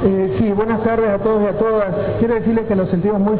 Sí, buenas tardes a todos y a todas. Quiero decirles que nos sentimos muy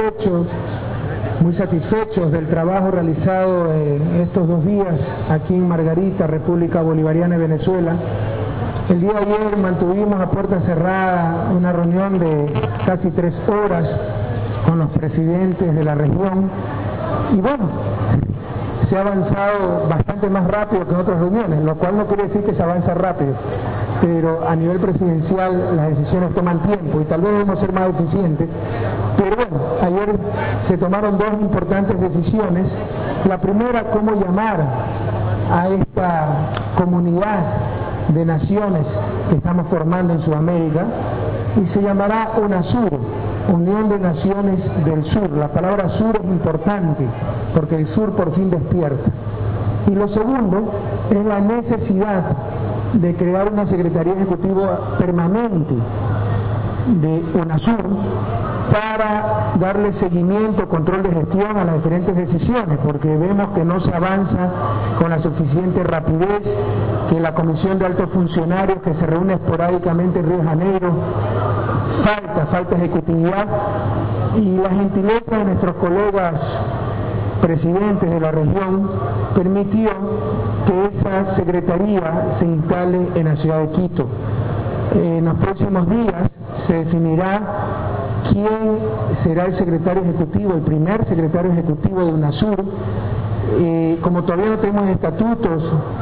satisfechos del trabajo realizado estos 2 días aquí en Margarita, República Bolivariana de Venezuela. El día de ayer mantuvimos a puerta cerrada una reunión de casi 3 horas con los presidentes de la región y bueno, se ha avanzado bastante más rápido que en otras reuniones, lo cual no quiere decir que se avanza rápido, pero a nivel presidencial las decisiones toman tiempo y tal vez debemos ser más eficientes. Pero bueno, ayer se tomaron 2 importantes decisiones. La primera, cómo llamar a esta comunidad de naciones que estamos formando en Sudamérica, y se llamará UNASUR, Unión de Naciones del Sur. La palabra sur es importante porque el sur por fin despierta. Y lo segundo es la necesidad de crear una Secretaría Ejecutiva permanente de UNASUR para darle seguimiento, control de gestión a las diferentes decisiones, porque vemos que no se avanza con la suficiente rapidez, que la Comisión de Altos Funcionarios que se reúne esporádicamente en Río de Janeiro, falta ejecutividad, y la gentileza de nuestros colegas presidentes de la región permitió que esa secretaría se instale en la ciudad de Quito. En los próximos días se definirá quién será el secretario ejecutivo, el primer secretario ejecutivo de UNASUR. Como todavía no tenemos estatutos,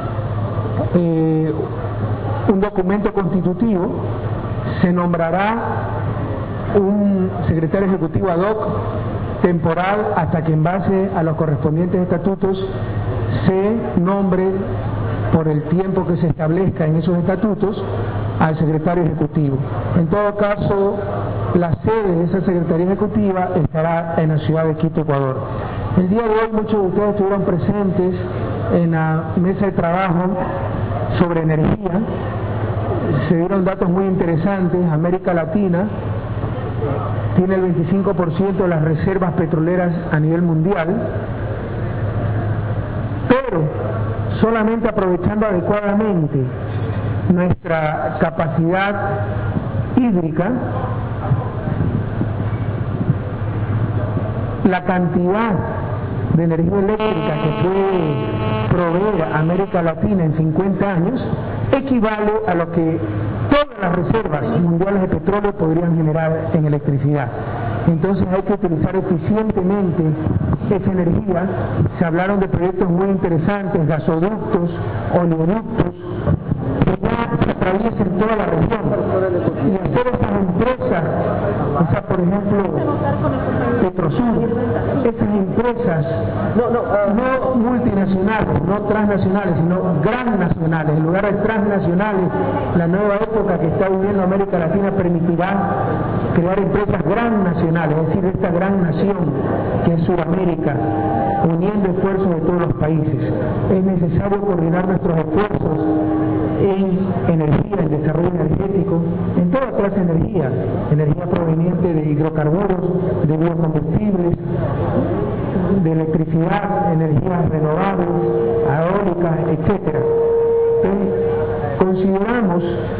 un documento constitutivo, se nombrará un secretario ejecutivo ad hoc temporal hasta que en base a los correspondientes estatutos se nombre por el tiempo que se establezca en esos estatutos al secretario ejecutivo. En todo caso, la sede de esa Secretaría Ejecutiva estará en la ciudad de Quito, Ecuador. El día de hoy muchos de ustedes estuvieron presentes en la mesa de trabajo sobre energía. Se dieron datos muy interesantes. América Latina tiene el 25% de las reservas petroleras a nivel mundial, pero solamente aprovechando adecuadamente nuestra capacidad hídrica, la cantidad de energía eléctrica que puede proveer a América Latina en 50 años equivale a lo que todas las reservas mundiales de petróleo podrían generar en electricidad. Entonces hay que utilizar eficientemente esa energía. Se hablaron de proyectos muy interesantes, gasoductos, oleoductos, que ya atraviesen toda la región, y hacer esas empresas, por ejemplo, Petrosur, esas empresas no multinacionales, no transnacionales, sino gran nacionales, en lugar de transnacionales. La nueva época que está viviendo América Latina permitirá crear empresas gran nacionales, es decir, de esta gran nación que es Sudamérica, uniendo esfuerzos de todos los países. Es necesario coordinar nuestros esfuerzos en energía, en desarrollo energético, en toda clase de energía proveniente de hidrocarburos, de biocombustibles, de electricidad, energías renovables, eólicas, etc. Consideramos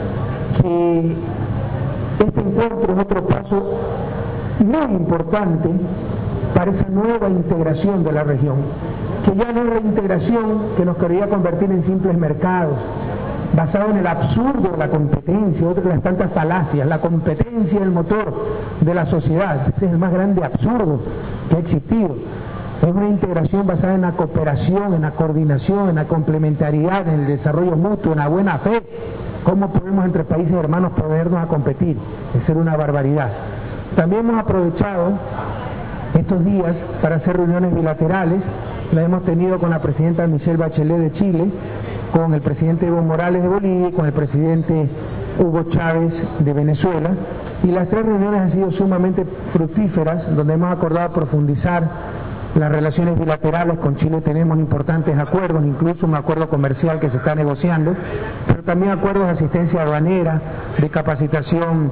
que este encuentro es otro paso muy importante para esa nueva integración de la región, que ya no es la integración que nos quería convertir en simples mercados, basado en el absurdo de la competencia, otra de las tantas falacias. La competencia es el motor de la sociedad, ese es el más grande absurdo que ha existido. Es una integración basada en la cooperación, en la coordinación, en la complementariedad, en el desarrollo mutuo, en la buena fe. ¿Cómo podemos entre países hermanos ponernos a competir? Es ser una barbaridad. También hemos aprovechado estos días para hacer reuniones bilaterales. La hemos tenido con la presidenta Michelle Bachelet de Chile, con el presidente Evo Morales de Bolivia y con el presidente Hugo Chávez de Venezuela, y las 3 reuniones han sido sumamente fructíferas, donde hemos acordado profundizar las relaciones bilaterales. Con Chile tenemos importantes acuerdos, incluso un acuerdo comercial que se está negociando, pero también acuerdos de asistencia aduanera, de capacitación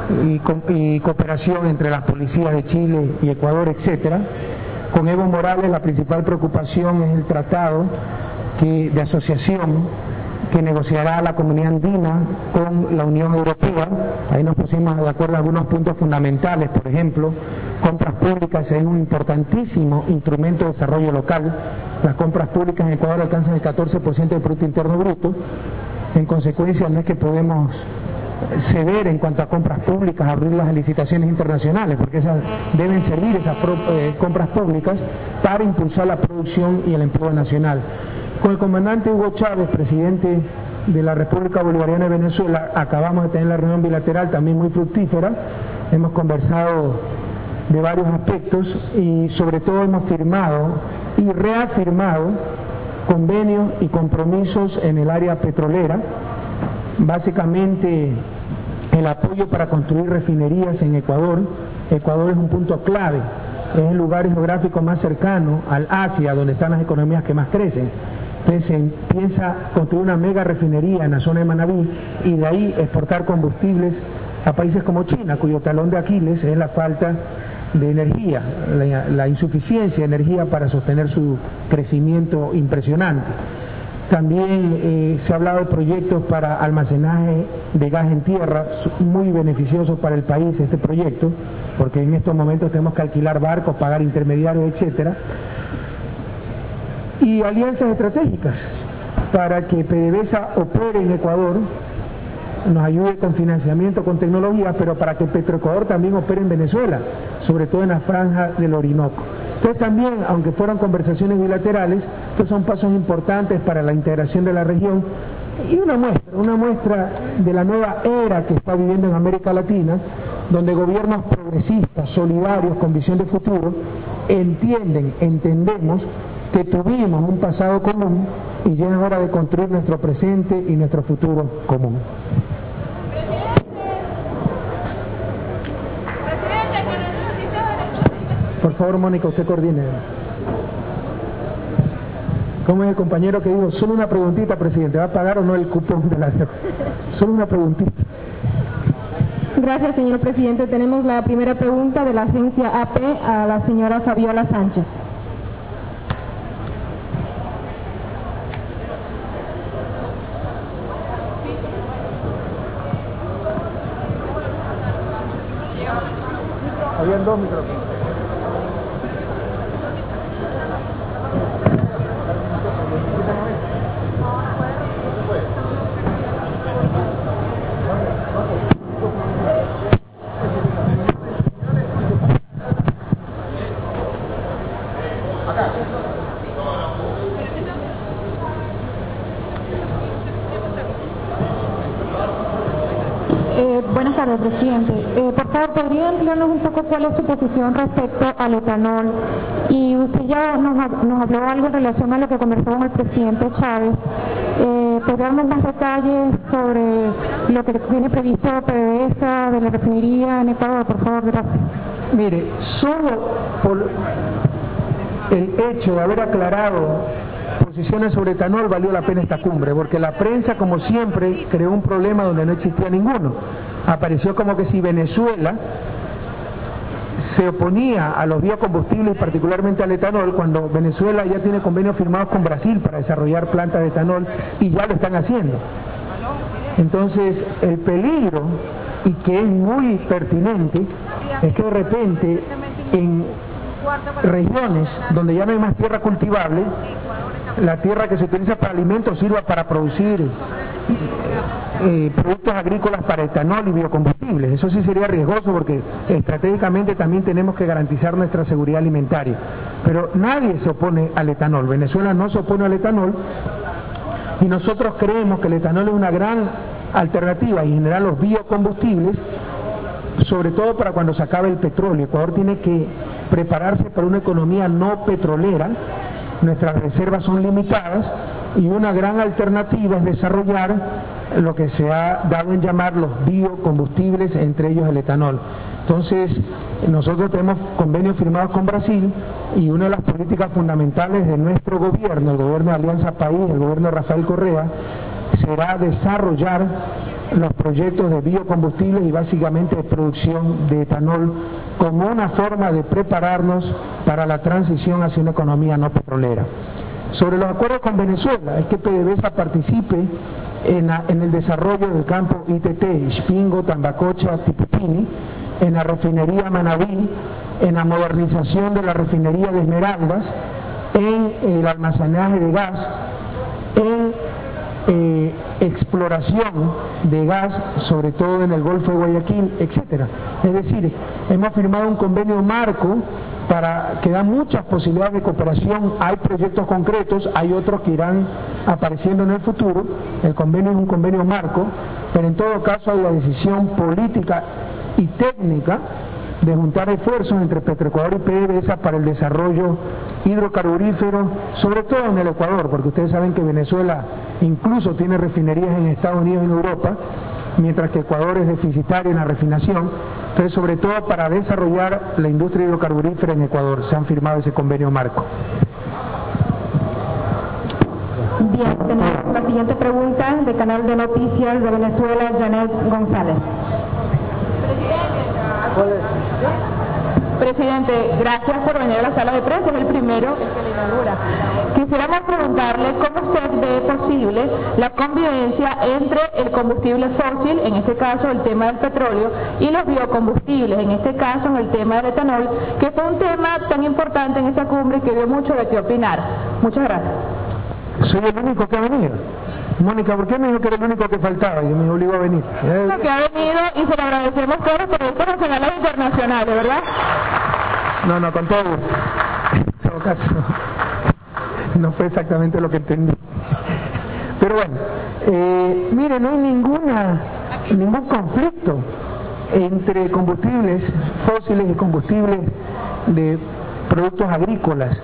y cooperación entre las policías de Chile y Ecuador, etcétera. Con Evo Morales la principal preocupación es el tratado de asociación que negociará la Comunidad Andina con la Unión Europea. Ahí nos pusimos de acuerdo en algunos puntos fundamentales, por ejemplo, compras públicas es un importantísimo instrumento de desarrollo local. Las compras públicas en Ecuador alcanzan el 14% del Producto Interno Bruto. En consecuencia, no es que podemos ceder en cuanto a compras públicas, abrirlas a licitaciones internacionales, porque esas deben servir, esas compras públicas, para impulsar la producción y el empleo nacional. Con el comandante Hugo Chávez, presidente de la República Bolivariana de Venezuela, acabamos de tener la reunión bilateral también muy fructífera. Hemos conversado de varios aspectos y sobre todo hemos firmado y reafirmado convenios y compromisos en el área petrolera. Básicamente el apoyo para construir refinerías en Ecuador. Ecuador es un punto clave, es el lugar geográfico más cercano al Asia, donde están las economías que más crecen. Entonces se piensa construir una mega refinería en la zona de Manabí y de ahí exportar combustibles a países como China, cuyo talón de Aquiles es la falta de energía, la insuficiencia de energía para sostener su crecimiento impresionante. También se ha hablado de proyectos para almacenaje de gas en tierra, muy beneficioso para el país este proyecto, porque en estos momentos tenemos que alquilar barcos, pagar intermediarios, etcétera. Y alianzas estratégicas para que PDVSA opere en Ecuador, nos ayude con financiamiento, con tecnología, pero para que Petroecuador también opere en Venezuela, sobre todo en la franja del Orinoco. Entonces también, aunque fueran conversaciones bilaterales, estos son pasos importantes para la integración de la región y una muestra de la nueva era que está viviendo en América Latina, donde gobiernos progresistas, solidarios, con visión de futuro, entendemos que tuvimos un pasado común y ya es hora de construir nuestro presente y nuestro futuro común. Por favor, Mónica, usted coordine. ¿Cómo es el compañero que dijo? Solo una preguntita, presidente, ¿va a pagar o no el cupón de la deuda? Solo una preguntita. Gracias, señor presidente. Tenemos la primera pregunta de la agencia AP a la señora Fabiola Sánchez. Habían dos micrófonos. Buenas tardes, presidente. Por favor, ¿podría ampliarnos un poco cuál es su posición respecto al etanol? Y usted ya nos habló algo en relación a lo que conversó con el presidente Chávez. ¿Podría darnos más detalles sobre lo que tiene previsto PDVSA de la refinería en Ecuador? Por favor, gracias. Mire, solo por el hecho de haber aclarado posiciones sobre etanol valió la pena esta cumbre, porque la prensa, como siempre, creó un problema donde no existía ninguno. Apareció como que si Venezuela se oponía a los biocombustibles, particularmente al etanol, cuando Venezuela ya tiene convenios firmados con Brasil para desarrollar plantas de etanol y ya lo están haciendo. Entonces, el peligro, y que es muy pertinente, es que de repente en regiones donde ya no hay más tierra cultivable, la tierra que se utiliza para alimentos sirva para producir productos agrícolas para etanol y biocombustibles. Eso sí sería riesgoso porque estratégicamente también tenemos que garantizar nuestra seguridad alimentaria. Pero nadie se opone al etanol. Venezuela no se opone al etanol y nosotros creemos que el etanol es una gran alternativa y en general los biocombustibles, sobre todo para cuando se acabe el petróleo. Ecuador tiene que prepararse para una economía no petrolera. Nuestras reservas son limitadas y una gran alternativa es desarrollar lo que se ha dado en llamar los biocombustibles, entre ellos el etanol. Entonces, nosotros tenemos convenios firmados con Brasil y una de las políticas fundamentales de nuestro gobierno, el gobierno de Alianza País, el gobierno de Rafael Correa, será desarrollar los proyectos de biocombustibles y básicamente de producción de etanol como una forma de prepararnos para la transición hacia una economía no petrolera. Sobre los acuerdos con Venezuela, es que PDVSA participe en el desarrollo del campo ITT, Ixpingo, Tambacocha, Tipitini, en la refinería Manabí, en la modernización de la refinería de Esmeraldas, en el almacenaje de gas, en exploración de gas, sobre todo en el Golfo de Guayaquil, etcétera. Es decir, hemos firmado un convenio marco que da muchas posibilidades de cooperación. Hay proyectos concretos, hay otros que irán apareciendo en el futuro. El convenio es un convenio marco, pero en todo caso hay la decisión política y técnica de juntar esfuerzos entre Petroecuador y PDVSA para el desarrollo hidrocarburífero, sobre todo en el Ecuador, porque ustedes saben que Venezuela incluso tiene refinerías en Estados Unidos y en Europa, mientras que Ecuador es deficitario en la refinación. Entonces, sobre todo para desarrollar la industria hidrocarburífera en Ecuador, se han firmado ese convenio marco. Bien, tenemos la siguiente pregunta del canal de noticias de Venezuela, Janet González. Presidente, gracias por venir a la sala de prensa, es el primero que le inaugura. Quisiéramos preguntarle cómo usted ve posible la convivencia entre el combustible fósil, en este caso el tema del petróleo, y los biocombustibles, en este caso el tema del etanol, que fue un tema tan importante en esa cumbre que dio mucho de qué opinar. Muchas gracias. Soy el único que ha venido. Mónica, ¿por qué me dijo que era el único que faltaba y me obligó a venir? Lo que ha venido, y se lo agradecemos todos los periodistas nacionales e internacionales, ¿verdad? No, con todo gusto. En todo caso, no fue exactamente lo que entendí. Pero bueno, mire, no hay ningún conflicto entre combustibles fósiles y combustibles de productos agrícolas.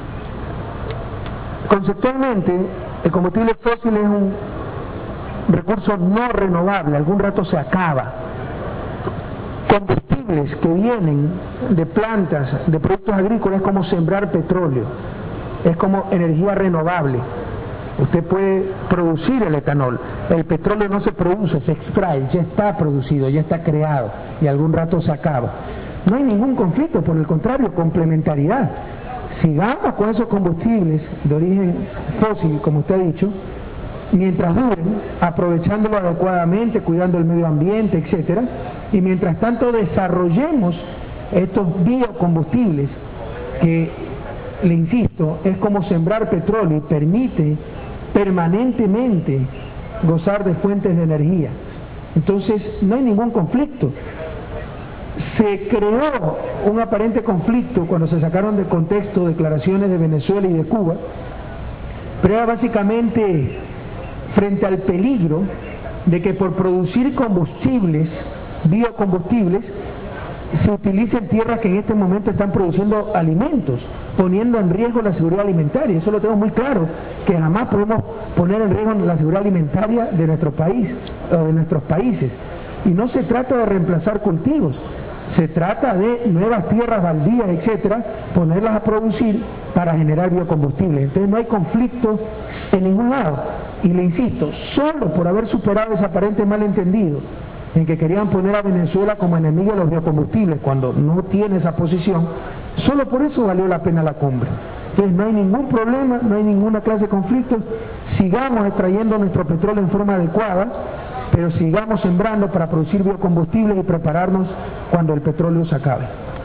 Conceptualmente, el combustible fósil es un recurso no renovable, algún rato se acaba. Combustibles que vienen de plantas, de productos agrícolas, es como sembrar petróleo, es como energía renovable. Usted puede producir el etanol, el petróleo no se produce, se extrae, ya está producido, ya está creado y algún rato se acaba. No hay ningún conflicto, por el contrario, complementariedad. Sigamos con esos combustibles de origen fósil, como usted ha dicho, mientras duren, aprovechándolo adecuadamente, cuidando el medio ambiente, etcétera, y mientras tanto desarrollemos estos biocombustibles que, le insisto, es como sembrar petróleo y permite permanentemente gozar de fuentes de energía. Entonces no hay ningún conflicto. Se creó un aparente conflicto cuando se sacaron de contexto declaraciones de Venezuela y de Cuba, pero era básicamente frente al peligro de que por producir combustibles, biocombustibles, se utilicen tierras que en este momento están produciendo alimentos, poniendo en riesgo la seguridad alimentaria. Eso lo tengo muy claro, que jamás podemos poner en riesgo la seguridad alimentaria de nuestro país o de nuestros países. Y no se trata de reemplazar cultivos, se trata de nuevas tierras baldías, etcétera, ponerlas a producir para generar biocombustibles. Entonces no hay conflicto en ningún lado. Y le insisto, solo por haber superado ese aparente malentendido en que querían poner a Venezuela como enemigo de los biocombustibles cuando no tiene esa posición, solo por eso valió la pena la cumbre. Entonces no hay ningún problema, no hay ninguna clase de conflicto. Sigamos extrayendo nuestro petróleo en forma adecuada, pero sigamos sembrando para producir biocombustibles y prepararnos cuando el petróleo se acabe.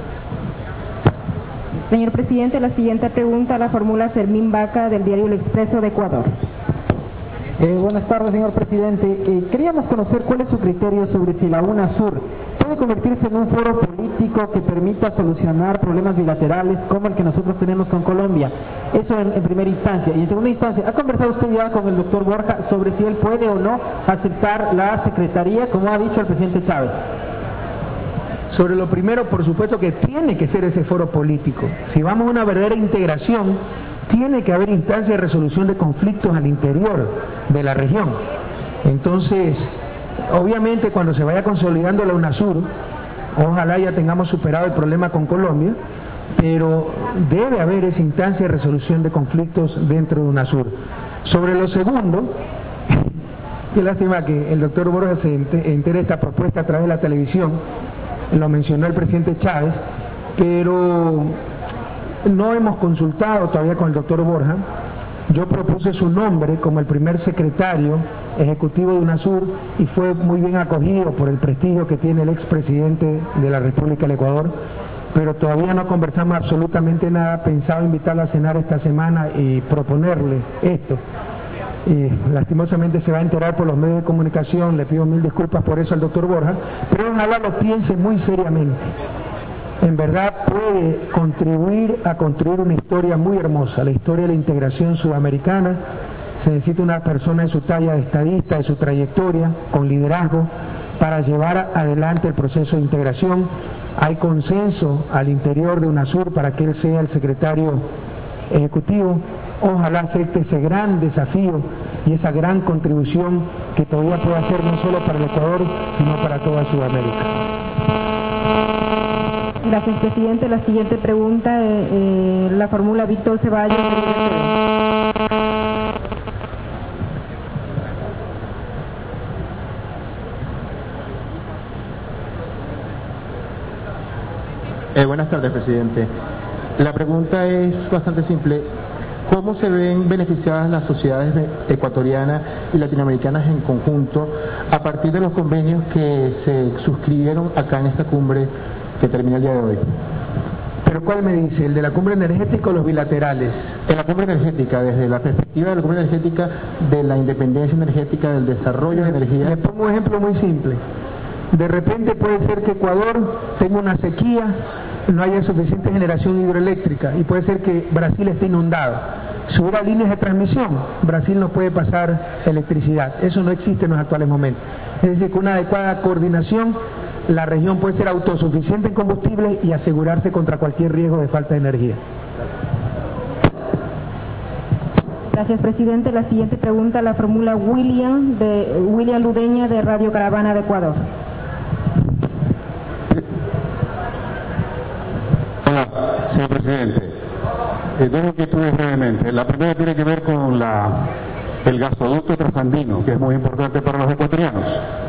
Señor presidente, la siguiente pregunta la formula Fermín Vaca del diario El Expreso de Ecuador. Buenas tardes, señor presidente. Queríamos conocer cuál es su criterio sobre si la UNASUR puede convertirse en un foro político que permita solucionar problemas bilaterales como el que nosotros tenemos con Colombia. Eso en primera instancia. Y en segunda instancia, ¿ha conversado usted ya con el doctor Borja sobre si él puede o no aceptar la secretaría, como ha dicho el presidente Chávez? Sobre lo primero, por supuesto que tiene que ser ese foro político. Si vamos a una verdadera integración, tiene que haber instancias de resolución de conflictos al interior de la región. Entonces, obviamente cuando se vaya consolidando la UNASUR, ojalá ya tengamos superado el problema con Colombia, pero debe haber esa instancia de resolución de conflictos dentro de UNASUR. Sobre lo segundo, qué lástima que el doctor Borja se entere de esta propuesta a través de la televisión, lo mencionó el presidente Chávez, pero no hemos consultado todavía con el doctor Borja Yo propuse su nombre como el primer secretario ejecutivo de UNASUR y fue muy bien acogido por el prestigio que tiene el expresidente de la República del Ecuador, pero todavía no conversamos absolutamente nada. Pensaba invitarlo a cenar esta semana y proponerle esto. Y lastimosamente se va a enterar por los medios de comunicación, le pido mil disculpas por eso al doctor Borja, pero ojalá lo piense muy seriamente. En verdad puede contribuir a construir una historia muy hermosa, la historia de la integración sudamericana. Se necesita una persona de su talla de estadista, de su trayectoria, con liderazgo, para llevar adelante el proceso de integración. Hay consenso al interior de UNASUR para que él sea el secretario ejecutivo. Ojalá acepte ese gran desafío y esa gran contribución que todavía puede hacer no solo para el Ecuador, sino para toda Sudamérica. Gracias, presidente. La siguiente pregunta la formula Víctor Ceballos de Buenas tardes, presidente. La pregunta es bastante simple. ¿Cómo se ven beneficiadas las sociedades ecuatorianas y latinoamericanas en conjunto a partir de los convenios que se suscribieron acá en esta cumbre que termina el día de hoy? ¿Pero cuál me dice? ¿El de la cumbre energética o los bilaterales? En la cumbre energética, desde la perspectiva de la cumbre energética, de la independencia energética, del desarrollo de energía. Le pongo un ejemplo muy simple. De repente puede ser que Ecuador tenga una sequía, no haya suficiente generación hidroeléctrica y puede ser que Brasil esté inundado. Si hubiera líneas de transmisión, Brasil no puede pasar electricidad. Eso no existe en los actuales momentos. Es decir, con una adecuada coordinación, la región puede ser autosuficiente en combustible y asegurarse contra cualquier riesgo de falta de energía. Gracias, presidente. La siguiente pregunta la formula William Ludeña de Radio Caravana de Ecuador. Hola, señor presidente. Dos inquietudes brevemente. La primera tiene que ver con el gasoducto transandino, que es muy importante para los ecuatorianos.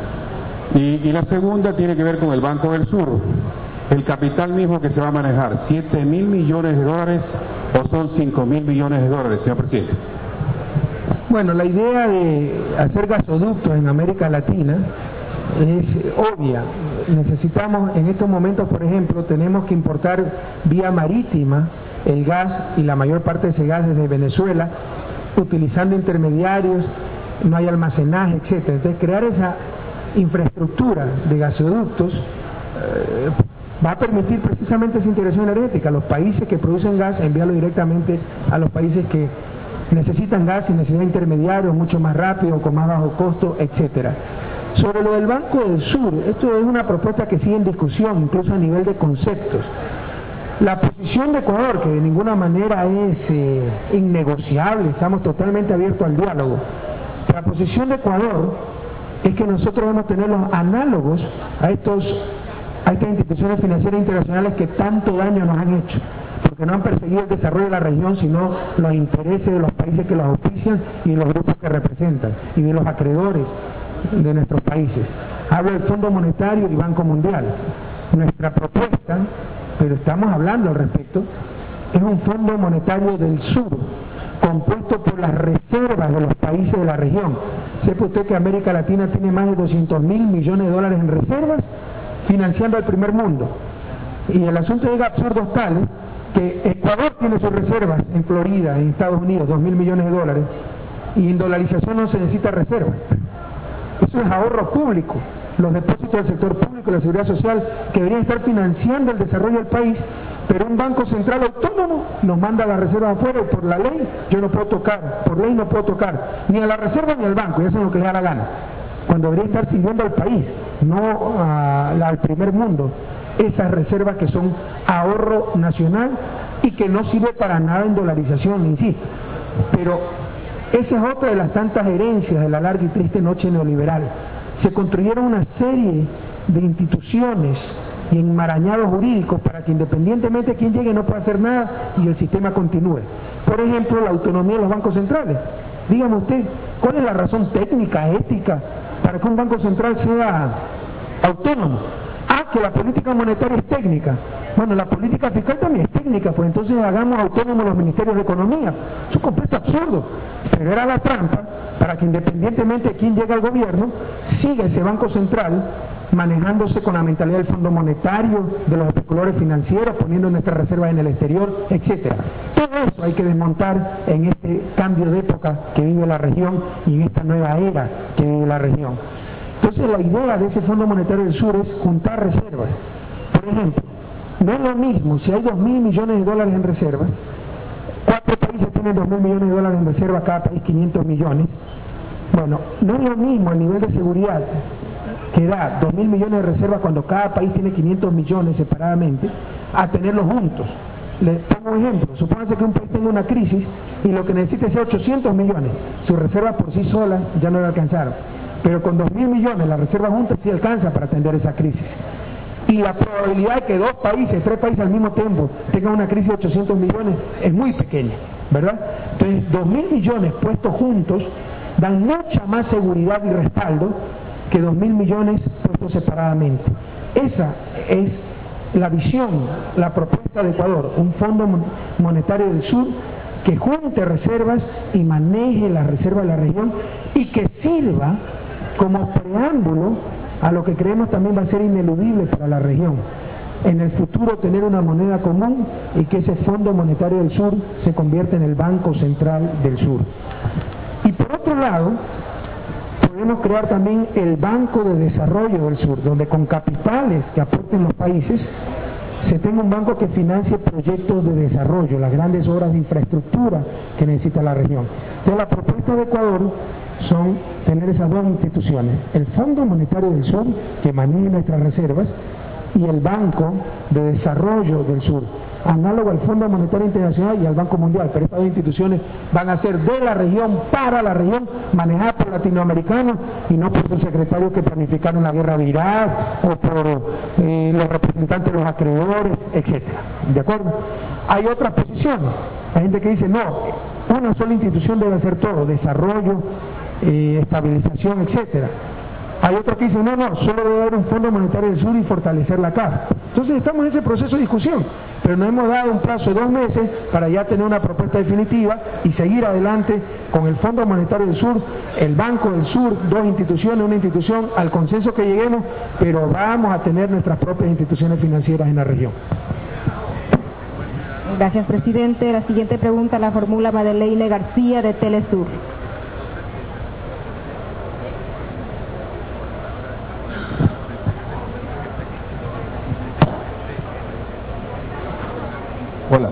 Y la segunda tiene que ver con el Banco del Sur. El capital mismo que se va a manejar, $7.000 millones o son $5.000 millones, señor presidente. Bueno, la idea de hacer gasoductos en América Latina es obvia. Necesitamos, en estos momentos, por ejemplo, tenemos que importar vía marítima el gas y la mayor parte de ese gas desde Venezuela, utilizando intermediarios, no hay almacenaje, etcétera. Entonces, crear esa infraestructura de gasoductos va a permitir precisamente esa integración energética. Los países que producen gas, enviarlo directamente a los países que necesitan gas y necesitan intermediarios mucho más rápido, con más bajo costo, etcétera. Sobre lo del Banco del Sur, esto es una propuesta que sigue en discusión, incluso a nivel de conceptos. La posición de Ecuador, que de ninguna manera es innegociable, estamos totalmente abiertos al diálogo. La posición de Ecuador es que nosotros debemos tener los análogos a estas instituciones financieras internacionales que tanto daño nos han hecho, porque no han perseguido el desarrollo de la región, sino los intereses de los países que los auspician y de los grupos que representan, y de los acreedores de nuestros países. Hablo del Fondo Monetario y Banco Mundial. Nuestra propuesta, pero estamos hablando al respecto, es un Fondo Monetario del Sur, compuesto por las reservas de los países de la región. Sepa usted que América Latina tiene más de $200.000 millones en reservas, financiando al primer mundo. Y el asunto llega a absurdos tales que Ecuador tiene sus reservas en Florida, en Estados Unidos, $2.000 millones, y en dolarización no se necesita reservas. Eso es ahorro público. Los depósitos del sector público, la seguridad social, que deberían estar financiando el desarrollo del país, pero un banco central autónomo nos manda las reservas afuera y por la ley yo no puedo tocar, por ley no puedo tocar ni a la reserva ni al banco, y hacen lo que les da la gana, cuando debería estar sirviendo al país, no al primer mundo, esas reservas que son ahorro nacional y que no sirve para nada en dolarización, insisto. Pero esa es otra de las tantas herencias de la larga y triste noche neoliberal. Se construyeron una serie de instituciones y enmarañados jurídicos para que independientemente de quién llegue no pueda hacer nada y el sistema continúe. Por ejemplo, la autonomía de los bancos centrales. Dígame usted, ¿cuál es la razón técnica, ética, para que un banco central sea autónomo? Que la política monetaria es técnica. Bueno, la política fiscal también es técnica, pues entonces hagamos autónomos los ministerios de economía. Es un completo absurdo, pero era la trampa para que independientemente de quién llega al gobierno, siga ese Banco Central manejándose con la mentalidad del Fondo Monetario, de los especuladores financieros, poniendo nuestras reservas en el exterior, etcétera. Todo eso hay que desmontar en este cambio de época que vive la región y en esta nueva era que vive la región. Entonces la idea de ese Fondo Monetario del Sur es juntar reservas. Por ejemplo, no es lo mismo si hay 2.000 millones de dólares en reservas, 4 países tienen 2.000 millones de dólares en reservas, cada país 500 millones. Bueno, no es lo mismo el nivel de seguridad que da 2.000 millones de reservas cuando cada país tiene 500 millones separadamente, a tenerlos juntos. Les pongo un ejemplo, supónganse que un país tenga una crisis y lo que necesita es 800 millones, sus reservas por sí solas ya no le alcanzaron, pero con 2.000 millones las reservas juntas sí alcanza para atender esa crisis. Y la probabilidad de que 2 países, 3 países al mismo tiempo tengan una crisis de 800 millones es muy pequeña, ¿verdad? Entonces 2.000 millones puestos juntos dan mucha más seguridad y respaldo que 2.000 millones puestos separadamente. Esa es la visión, la propuesta de Ecuador, un Fondo Monetario del Sur que junte reservas y maneje las reservas de la región y que sirva como preámbulo a lo que creemos también va a ser ineludible para la región. En el futuro tener una moneda común y que ese Fondo Monetario del Sur se convierta en el Banco Central del Sur. Y por otro lado, podemos crear también el Banco de Desarrollo del Sur, donde con capitales que aporten los países se tenga un banco que financie proyectos de desarrollo, las grandes obras de infraestructura que necesita la región. Entonces la propuesta de Ecuador son tener esas dos instituciones, el Fondo Monetario del Sur, que maneje nuestras reservas, y el Banco de Desarrollo del Sur, análogo al Fondo Monetario Internacional y al Banco Mundial, pero estas dos instituciones van a ser de la región, para la región, manejadas por latinoamericanos y no por sus secretarios que planificaron la guerra de Irak o por los representantes de los acreedores, etcétera. ¿De acuerdo? Hay otras posiciones, hay gente que dice no, una sola institución debe hacer todo, desarrollo, estabilización, etcétera. Hay otros que dicen, no, solo debe haber un Fondo Monetario del Sur y fortalecer la CAF. Entonces estamos en ese proceso de discusión, pero nos hemos dado un plazo de 2 meses para ya tener una propuesta definitiva y seguir adelante con el Fondo Monetario del Sur, el Banco del Sur, 2 instituciones, una institución, al consenso que lleguemos, pero vamos a tener nuestras propias instituciones financieras en la región. Gracias, presidente. La siguiente pregunta la formula Madeleine García de Telesur. Hola.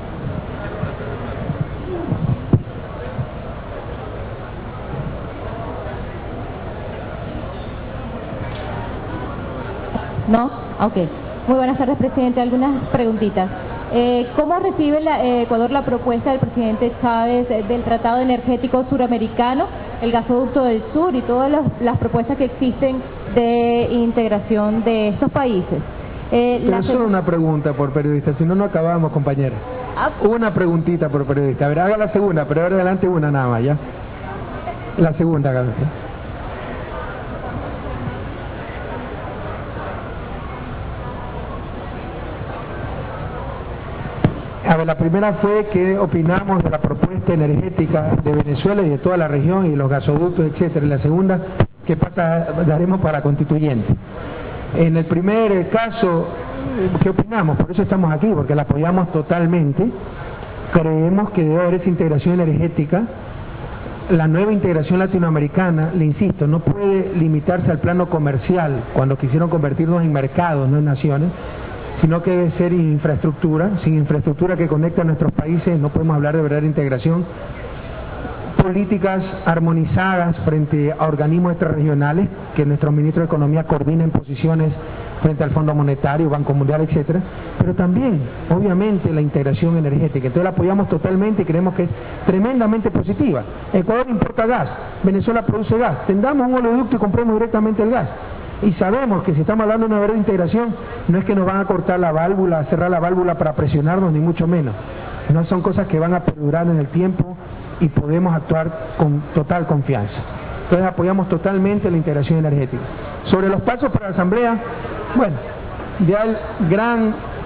¿No? Ok. Muy buenas tardes, presidente. Algunas preguntitas. ¿Cómo recibe Ecuador la propuesta del presidente Chávez del Tratado Energético Suramericano, el gasoducto del sur y todas las propuestas que existen de integración de estos países? Pero solo una pregunta por periodista, si no, no acabamos, compañera. Una preguntita por periodista. A ver, haga la segunda, pero ahora adelante una nada más, ¿ya? La segunda, hágala. A ver, la primera fue qué opinamos de la propuesta energética de Venezuela y de toda la región y los gasoductos, etcétera. Y la segunda, qué pasa daremos para constituyente. En el primer caso, ¿qué opinamos? Por eso estamos aquí, porque la apoyamos totalmente. Creemos que debe haber esa integración energética. La nueva integración latinoamericana, le insisto, no puede limitarse al plano comercial, cuando quisieron convertirnos en mercados, no en naciones, sino que debe ser infraestructura. Sin infraestructura que conecte a nuestros países no podemos hablar de verdadera integración. Políticas armonizadas frente a organismos extrarregionales, que nuestros ministros de Economía coordinen posiciones frente al Fondo Monetario, Banco Mundial, etcétera, pero también, obviamente, la integración energética. Entonces la apoyamos totalmente y creemos que es tremendamente positiva. Ecuador importa gas, Venezuela produce gas, tendamos un oleoducto y compremos directamente el gas. Y sabemos que si estamos hablando de una verdadera integración, no es que nos van a cortar la válvula, cerrar la válvula para presionarnos, ni mucho menos. No son cosas que van a perdurar en el tiempo y podemos actuar con total confianza. Entonces apoyamos totalmente la integración energética. Sobre los pasos para la Asamblea, bueno, ya el gran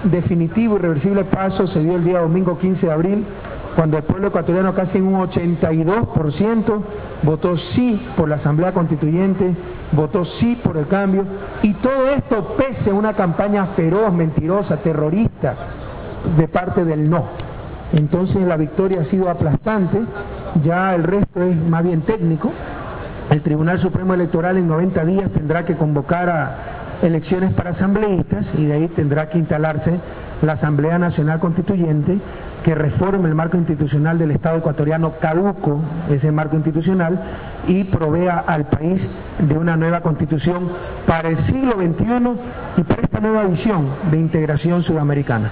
definitivo y irreversible paso se dio el día domingo 15 de abril, cuando el pueblo ecuatoriano casi en un 82% votó sí por la Asamblea Constituyente, votó sí por el cambio, y todo esto pese a una campaña feroz, mentirosa, terrorista de parte del no. Entonces la victoria ha sido aplastante, ya el resto es más bien técnico. El Tribunal Supremo Electoral en 90 días tendrá que convocar a elecciones para asambleístas y de ahí tendrá que instalarse la Asamblea Nacional Constituyente que reforme el marco institucional del Estado ecuatoriano caduco, ese marco institucional, y provea al país de una nueva constitución para el siglo XXI y para esta nueva visión de integración sudamericana.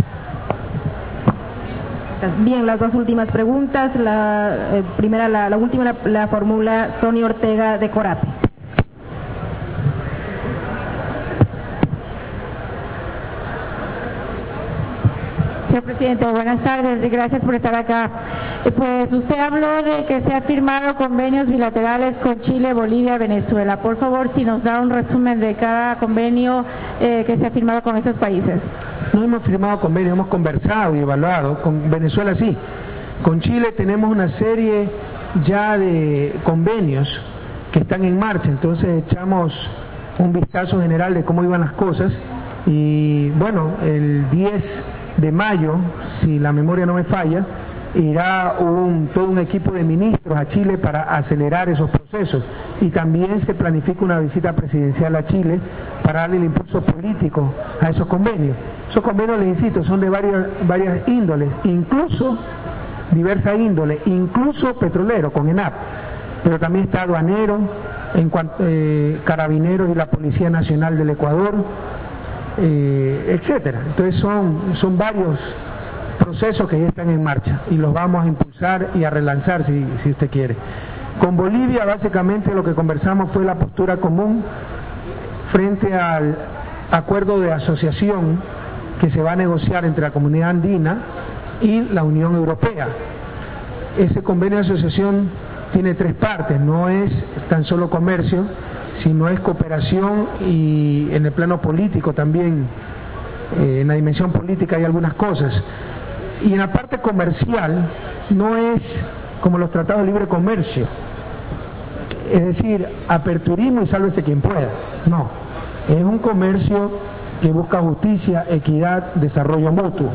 Bien, las dos últimas preguntas. La última la formula Sonia Ortega de Corate. Señor presidente, buenas tardes y gracias por estar acá. Pues usted habló de que se han firmado convenios bilaterales con Chile, Bolivia, Venezuela. Por favor, si nos da un resumen de cada convenio que se ha firmado con esos países. No hemos firmado convenios, hemos conversado y evaluado. Con Venezuela sí. Con Chile tenemos una serie ya de convenios que están en marcha, entonces echamos un vistazo general de cómo iban las cosas y bueno, el 10 de mayo, si la memoria no me falla, irá todo un equipo de ministros a Chile para acelerar esos procesos y también se planifica una visita presidencial a Chile para darle el impulso político a esos convenios. Esos convenios, les insisto, son de varias índoles, incluso diversas índoles, incluso petrolero con ENAP, pero también está aduanero, carabineros y la Policía Nacional del Ecuador, etcétera. Entonces son varios procesos que ya están en marcha y los vamos a impulsar y a relanzar si usted quiere. Con Bolivia básicamente lo que conversamos fue la postura común frente al acuerdo de asociación que se va a negociar entre la Comunidad Andina y la Unión Europea. Ese convenio de asociación tiene tres partes, no es tan solo comercio, sino es cooperación y en el plano político también, en la dimensión política hay algunas cosas. Y en la parte comercial no es como los tratados de libre comercio, es decir, aperturismo y sálvese quien pueda, no, es un comercio que busca justicia, equidad, desarrollo mutuo.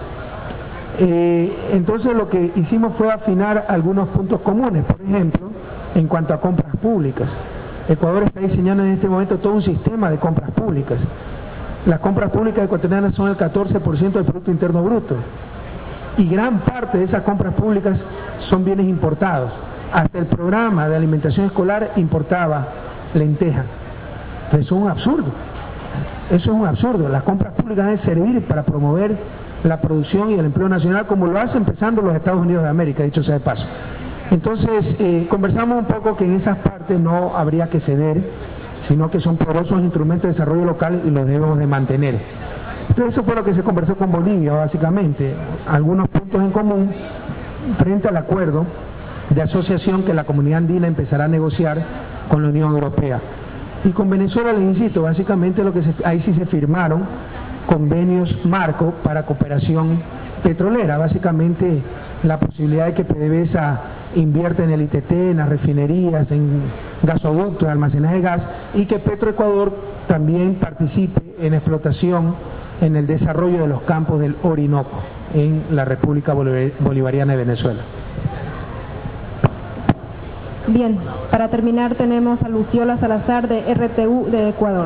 Entonces lo que hicimos fue afinar algunos puntos comunes, por ejemplo, en cuanto a compras públicas. Ecuador está diseñando en este momento todo un sistema de compras públicas. Las compras públicas ecuatorianas son el 14% del Producto Interno Bruto y gran parte de esas compras públicas son bienes importados. Hasta el programa de alimentación escolar importaba lentejas. Eso es un absurdo. Eso es un absurdo. Las compras públicas deben servir para promover la producción y el empleo nacional, como lo hace empezando los Estados Unidos de América, dicho sea de paso. Entonces, conversamos un poco que en esas partes no habría que ceder, sino que son poderosos instrumentos de desarrollo local y los debemos de mantener. Entonces, eso fue lo que se conversó con Bolivia, básicamente. Algunos puntos en común frente al acuerdo de asociación que la Comunidad Andina empezará a negociar con la Unión Europea. Y con Venezuela, les insisto, básicamente ahí sí se firmaron convenios marco para cooperación petrolera, básicamente la posibilidad de que PDVSA invierta en el ITT, en las refinerías, en gasoductos, en almacenaje de gas, y que Petroecuador también participe en explotación en el desarrollo de los campos del Orinoco en la República Bolivariana de Venezuela. Bien, para terminar tenemos a Luciola Salazar de RTU de Ecuador.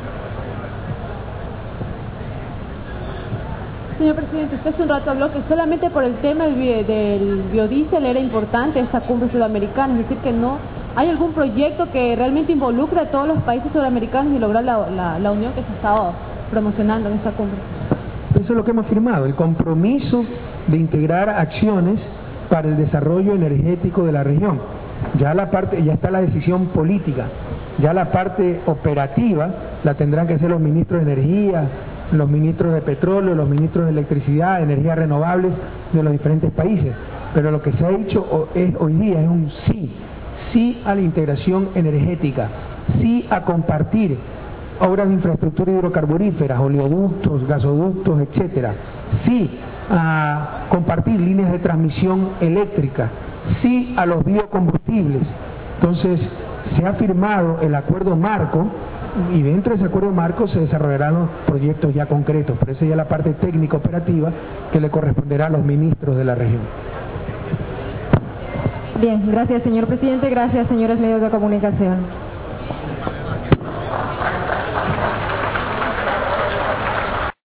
Señor presidente, usted hace un rato habló que solamente por el tema del biodiesel era importante esta cumbre sudamericana, es decir, que no hay algún proyecto que realmente involucre a todos los países sudamericanos y lograr la unión que se ha estado promocionando en esta cumbre. Eso es lo que hemos firmado, el compromiso de integrar acciones para el desarrollo energético de la región. Ya está la decisión política, ya la parte operativa la tendrán que hacer los ministros de energía, los ministros de petróleo, los ministros de electricidad, de energías renovables de los diferentes países. Pero lo que se ha dicho hoy día es un sí a la integración energética, sí a compartir obras de infraestructura hidrocarburíferas, oleoductos, gasoductos, etcétera. Sí a compartir líneas de transmisión eléctrica, sí a los biocombustibles. Entonces, se ha firmado el acuerdo marco y dentro de ese acuerdo marco se desarrollarán los proyectos ya concretos, pero esa ya es la parte técnica operativa que le corresponderá a los ministros de la región. Bien, gracias señor presidente, gracias señores medios de comunicación.